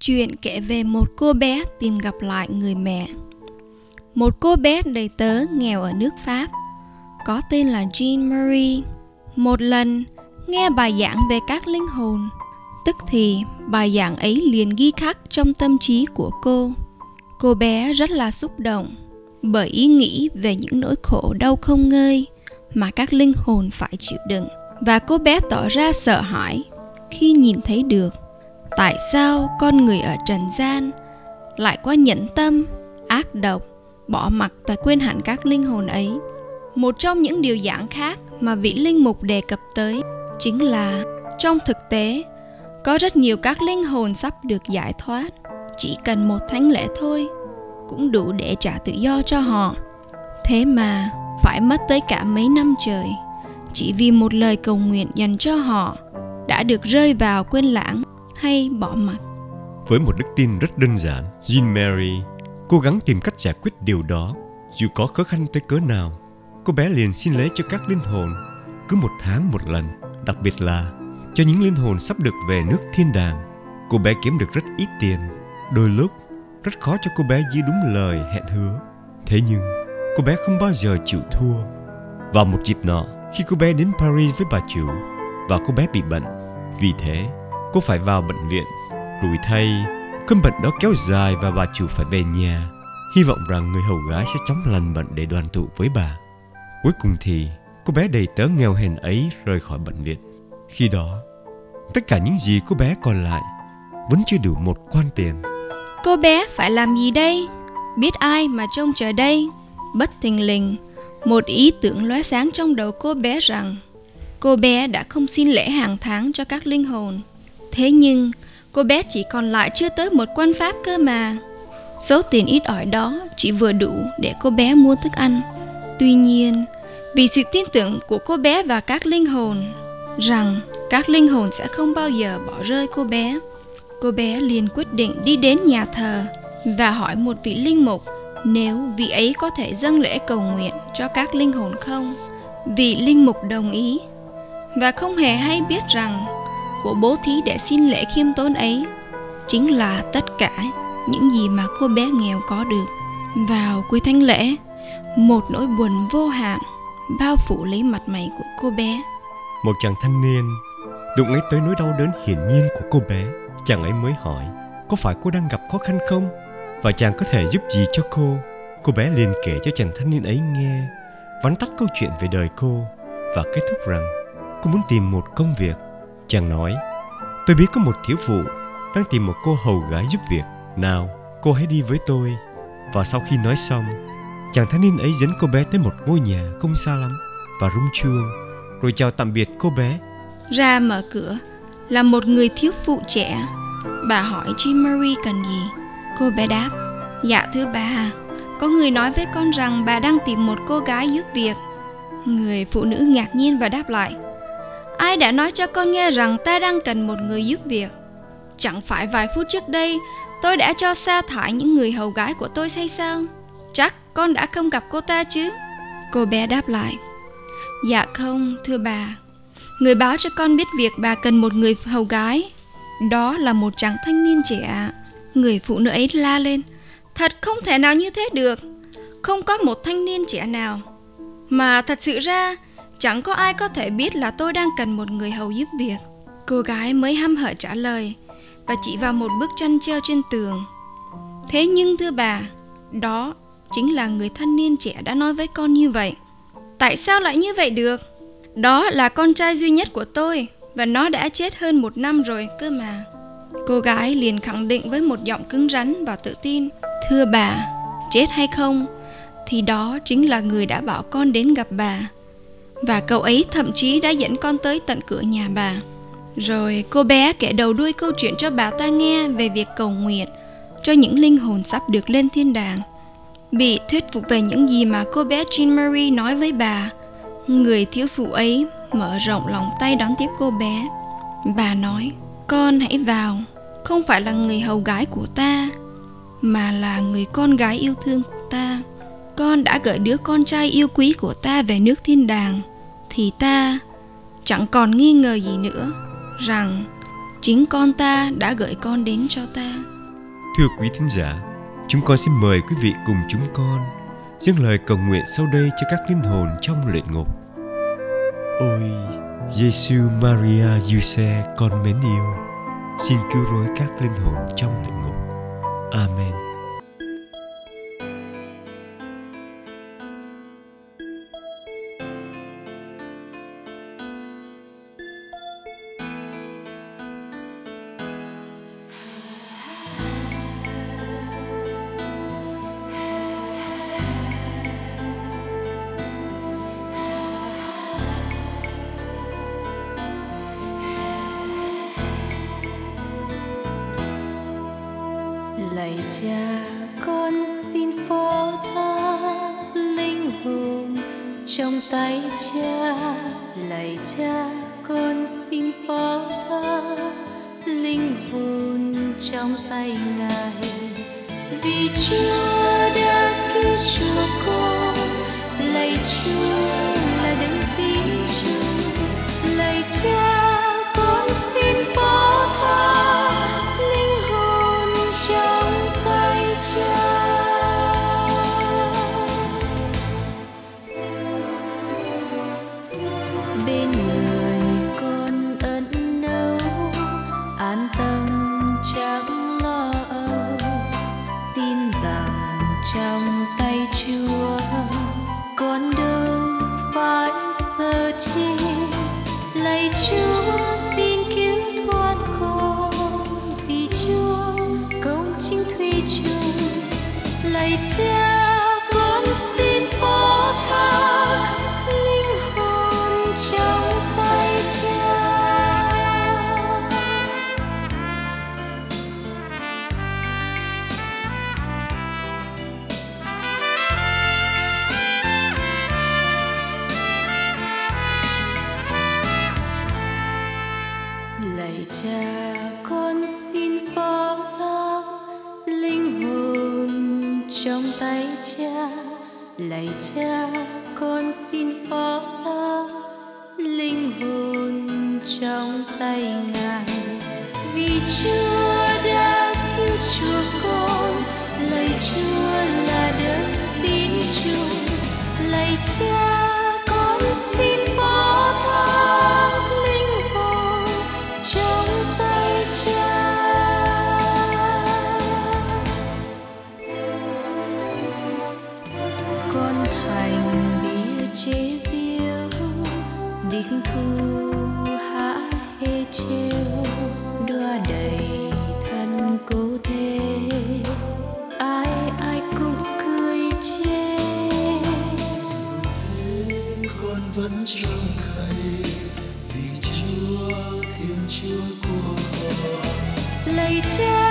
Chuyện kể về một cô bé tìm gặp lại người mẹ. Một cô bé đầy tớ nghèo ở nước Pháp, có tên là Jean Marie. Một lần, nghe bài giảng về các linh hồn, tức thì bài giảng ấy liền ghi khắc trong tâm trí của cô. Cô bé rất là xúc động bởi ý nghĩ về những nỗi khổ đau không ngơi mà các linh hồn phải chịu đựng. Và cô bé tỏ ra sợ hãi khi nhìn thấy được tại sao con người ở trần gian lại quá nhẫn tâm, ác độc, bỏ mặc và quên hẳn các linh hồn ấy. Một trong những điều giảng khác mà vị linh mục đề cập tới chính là trong thực tế, có rất nhiều các linh hồn sắp được giải thoát. Chỉ cần một thánh lễ thôi cũng đủ để trả tự do cho họ. Thế mà phải mất tới cả mấy năm trời chỉ vì một lời cầu nguyện dành cho họ đã được rơi vào quên lãng hay bỏ mặc. Với một đức tin rất đơn giản, Jean Marie cố gắng tìm cách giải quyết điều đó. Dù có khó khăn tới cỡ nào, cô bé liền xin lễ cho các linh hồn cứ 1 tháng một lần, đặc biệt là cho những linh hồn sắp được về nước thiên đàng. Cô bé kiếm được rất ít tiền, đôi lúc rất khó cho cô bé giữ đúng lời hẹn hứa. Thế nhưng cô bé không bao giờ chịu thua. Vào một dịp nọ, khi cô bé đến Paris với bà chủ và cô bé bị bệnh, vì thế cô phải vào bệnh viện. Rủi thay, cơn bệnh đó kéo dài và bà chủ phải về nhà, hy vọng rằng người hầu gái sẽ chóng lành bệnh để đoàn tụ với bà. Cuối cùng thì cô bé đầy tớ nghèo hèn ấy rời khỏi bệnh viện. Khi đó, tất cả những gì cô bé còn lại vẫn chưa đủ 1 quan tiền. Cô bé phải làm gì đây? Biết ai mà trông chờ đây? Bất thình lình, một ý tưởng lóe sáng trong đầu cô bé rằng cô bé đã không xin lễ hàng tháng cho các linh hồn. Thế nhưng cô bé chỉ còn lại chưa tới 1 quan pháp cơ mà. Số tiền ít ỏi đó chỉ vừa đủ để cô bé mua thức ăn. Tuy nhiên, vì sự tin tưởng của cô bé và các linh hồn rằng các linh hồn sẽ không bao giờ bỏ rơi cô bé liền quyết định đi đến nhà thờ và hỏi một vị linh mục nếu vị ấy có thể dâng lễ cầu nguyện cho các linh hồn không. Vị linh mục đồng ý và không hề hay biết rằng của bố thí để xin lễ khiêm tốn ấy chính là tất cả những gì mà cô bé nghèo có được. Vào cuối thánh lễ, một nỗi buồn vô hạn bao phủ lấy mặt mày của cô bé. Một chàng thanh niên đụng ngay tới nỗi đau đớn hiển nhiên của cô bé. Chàng ấy mới hỏi có phải cô đang gặp khó khăn không và chàng có thể giúp gì cho cô. Cô bé liền kể cho chàng thanh niên ấy nghe vắn tắt câu chuyện về đời cô và kết thúc rằng cô muốn tìm một công việc. Chàng nói, tôi biết có một thiếu phụ đang tìm một cô hầu gái giúp việc. Nào, cô hãy đi với tôi. Và sau khi nói xong, chàng thanh niên ấy dẫn cô bé tới một ngôi nhà không xa lắm và rung chuông, rồi chào tạm biệt cô bé. Ra mở cửa là một người thiếu phụ trẻ. Bà hỏi Jean Marie cần gì. Cô bé đáp, dạ thưa bà, có người nói với con rằng bà đang tìm một cô gái giúp việc. Người phụ nữ ngạc nhiên và đáp lại, ai đã nói cho con nghe rằng ta đang cần một người giúp việc? Chẳng phải vài phút trước đây tôi đã cho sa thải những người hầu gái của tôi hay sao? Chắc con đã không gặp cô ta chứ? Cô bé đáp lại, dạ không thưa bà, người báo cho con biết việc bà cần một người hầu gái đó là một chàng thanh niên trẻ. Người phụ nữ ấy la lên, thật không thể nào như thế được, không có một thanh niên trẻ nào. Mà thật sự ra chẳng có ai có thể biết là tôi đang cần một người hầu giúp việc. Cô gái mới hăm hở trả lời và chỉ vào một bức tranh treo trên tường. Thế nhưng thưa bà, đó chính là người thanh niên trẻ đã nói với con như vậy. Tại sao lại như vậy được? Đó là con trai duy nhất của tôi và nó đã chết hơn 1 năm rồi cơ mà. Cô gái liền khẳng định với một giọng cứng rắn và tự tin, thưa bà, chết hay không thì đó chính là người đã bảo con đến gặp bà. Và cậu ấy thậm chí đã dẫn con tới tận cửa nhà bà. Rồi cô bé kể đầu đuôi câu chuyện cho bà ta nghe về việc cầu nguyện cho những linh hồn sắp được lên thiên đàng. Bị thuyết phục về những gì mà cô bé Jean Marie nói với bà, người thiếu phụ ấy mở rộng lòng tay đón tiếp cô bé. Bà nói, con hãy vào, không phải là người hầu gái của ta, mà là người con gái yêu thương của ta. Con đã gửi đứa con trai yêu quý của ta về nước thiên đàng, thì ta chẳng còn nghi ngờ gì nữa rằng chính con ta đã gửi con đến cho ta. Thưa quý thính giả, chúng con xin mời quý vị cùng chúng con dâng lời cầu nguyện sau đây cho các linh hồn trong luyện ngục. Ôi Giêsu Maria Giuse con mến yêu, xin cứu rỗi các linh hồn trong luyện ngục. Amen. Lạy Cha, con xin phó thác linh hồn trong tay Cha. Lạy Cha, con xin phó thác linh hồn trong tay Ngài. Vì Chúa đã cứu chuộc con, lạy Chúa là đấng tín trung. Lạy Cha, con xin phó thác linh hồn trong tay Cha. Bên người con ẩn náu, an tâm chẳng lo âu, tin rằng trong tay Chúa con đâu phải sợ chi. Lạy Chúa xin cứu thoát con, vì Chúa công chính thủy chung. Lạy Cha, con xin phó thác linh hồn trong tay Cha. Lạy Cha, con xin phó thác linh hồn trong tay Cha. Lạy Cha, con xin phó thác linh hồn trong tay Ngài. Vì Chúa đã cứu chuộc con, lạy Chúa là đấng tín trung. Lạy Cha, con xin phó thác linh hồn trong tay Cha. Con thành bia chế diêu, đinh thu hạ hê trêu, đoa đầy thân cố thế, ai ai cũng cười chê. Con vẫn trông cậy vì Chúa Thiên Chúa của con. Lạy Cha,